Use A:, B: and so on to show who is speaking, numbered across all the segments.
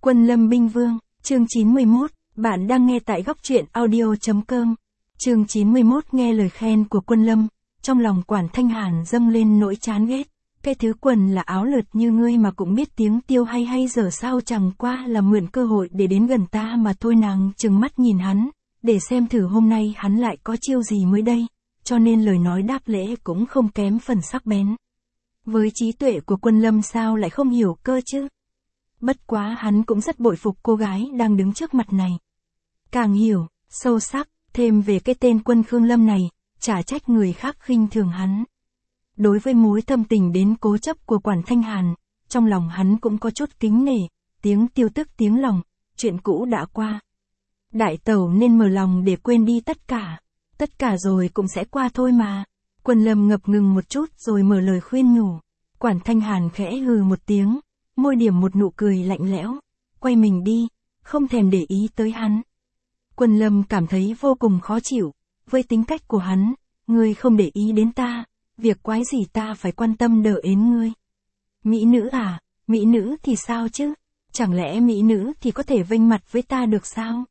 A: Quân Lâm Binh Vương, chương 91, bạn đang nghe tại góc truyện audio.com. Chương 91 nghe lời khen của Quân Lâm, trong lòng Quản Thanh Hàn dâng lên nỗi chán ghét. Cái thứ quần là áo lượt như ngươi mà cũng biết tiếng tiêu hay giờ sao, chẳng qua là mượn cơ hội để đến gần ta mà thôi. Nàng trừng mắt nhìn hắn, để xem thử hôm nay hắn lại có chiêu gì mới đây, cho nên lời nói đáp lễ cũng không kém phần sắc bén. Với trí tuệ của Quân Lâm sao lại không hiểu cơ chứ? Bất quá hắn cũng rất bội phục cô gái đang đứng trước mặt này. Càng hiểu, sâu sắc, thêm về cái tên Quân Khương Lâm này, chả trách người khác khinh thường hắn. Đối với mối thâm tình đến cố chấp của Quản Thanh Hàn, trong lòng hắn cũng có chút kính nể, tiếng tiêu tức tiếng lòng, chuyện cũ đã qua. Đại tẩu nên mở lòng để quên đi tất cả rồi cũng sẽ qua thôi mà. Quân Lâm ngập ngừng một chút rồi mở lời khuyên nhủ. Quản Thanh Hàn khẽ hừ một tiếng, môi điểm một nụ cười lạnh lẽo, quay mình đi, không thèm để ý tới hắn. Quân Lâm cảm thấy vô cùng khó chịu, với tính cách của hắn, ngươi không để ý đến ta, việc quái gì ta phải quan tâm đỡ ến ngươi. Mỹ nữ à, mỹ nữ thì sao chứ, chẳng lẽ mỹ nữ thì có thể vênh mặt với ta được sao?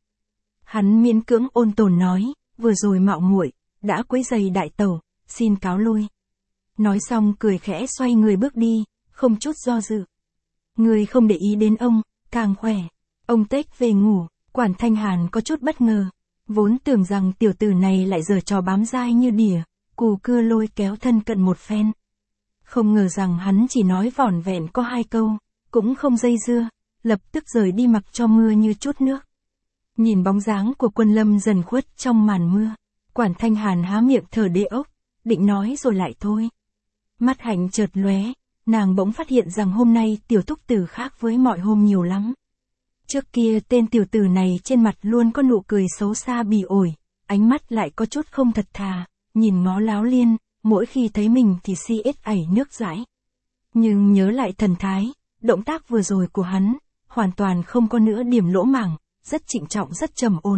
A: Hắn miễn cưỡng ôn tồn nói, vừa rồi mạo muội đã quấy rầy đại tẩu, xin cáo lui. Nói xong cười khẽ xoay người bước đi, không chút do dự. Người không để ý đến ông, càng khỏe. Ông tếch về ngủ. Quản Thanh Hàn có chút bất ngờ, vốn tưởng rằng tiểu tử này lại giở trò bám dai như đỉa, cù cưa lôi kéo thân cận một phen. Không ngờ rằng hắn chỉ nói vỏn vẹn có 2 câu, cũng không dây dưa, lập tức rời đi mặc cho mưa như chút nước. Nhìn bóng dáng của Quân Lâm dần khuất trong màn mưa, Quản Thanh Hàn há miệng thở đê ốc, định nói rồi lại thôi. Mắt hạnh chợt lóe, nàng bỗng phát hiện rằng hôm nay tiểu thúc tử khác với mọi hôm nhiều lắm. Trước kia tên tiểu tử này trên mặt luôn có nụ cười xấu xa bỉ ổi, ánh mắt lại có chút không thật thà, nhìn ngó láo liên, mỗi khi thấy mình thì si ết ảy nước dãi. Nhưng nhớ lại thần thái, động tác vừa rồi của hắn, hoàn toàn không có nữa điểm lỗ mảng, rất trịnh trọng rất trầm ổn.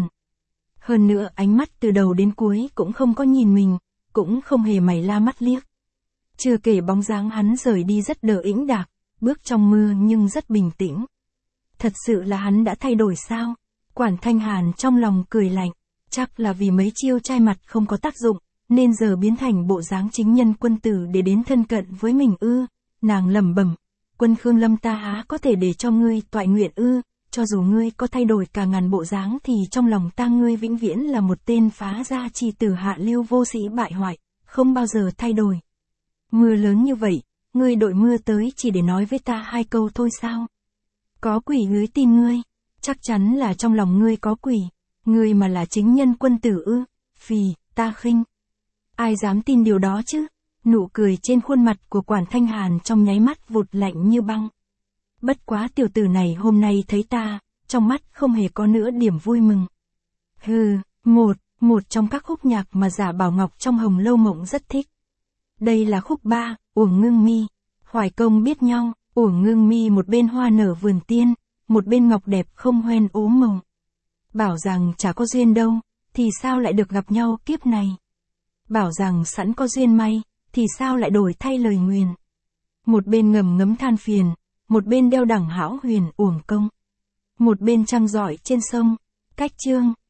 A: Hơn nữa ánh mắt từ đầu đến cuối cũng không có nhìn mình, cũng không hề mày la mắt liếc. Chưa kể bóng dáng hắn rời đi rất đờ ĩnh đạc, bước trong mưa nhưng rất bình tĩnh. Thật sự là hắn đã thay đổi sao? Quản Thanh Hàn trong lòng cười lạnh, chắc là vì mấy chiêu trai mặt không có tác dụng, nên giờ biến thành bộ dáng chính nhân quân tử để đến thân cận với mình ư? Nàng lẩm bẩm, Quân Khương Lâm ta há có thể để cho ngươi toại nguyện ư? Cho dù ngươi có thay đổi cả ngàn bộ dáng thì trong lòng ta ngươi vĩnh viễn là một tên phá gia chi tử hạ lưu vô sĩ bại hoại, không bao giờ thay đổi. Mưa lớn như vậy, ngươi đội mưa tới chỉ để nói với ta 2 câu thôi sao? Có quỷ dưới tim ngươi, chắc chắn là trong lòng ngươi có quỷ, ngươi mà là chính nhân quân tử ư? Phì, ta khinh. Ai dám tin điều đó chứ? Nụ cười trên khuôn mặt của Quản Thanh Hàn trong nháy mắt vụt lạnh như băng. Bất quá tiểu tử này hôm nay thấy ta, trong mắt không hề có nữa điểm vui mừng. Hừ, một trong các khúc nhạc mà Giả Bảo Ngọc trong Hồng Lâu Mộng rất thích. Đây là khúc 3, Uổng Ngưng Mi. Hoài công biết nhau, Uổng Ngưng Mi một bên hoa nở vườn tiên, một bên ngọc đẹp không hoen ố màu. Bảo rằng chả có duyên đâu, thì sao lại được gặp nhau kiếp này? Bảo rằng sẵn có duyên may, thì sao lại đổi thay lời nguyền? Một bên ngầm ngấm than phiền, một bên đeo đẳng hão huyền uổng công. Một bên trăng rọi trên sông, cách chương,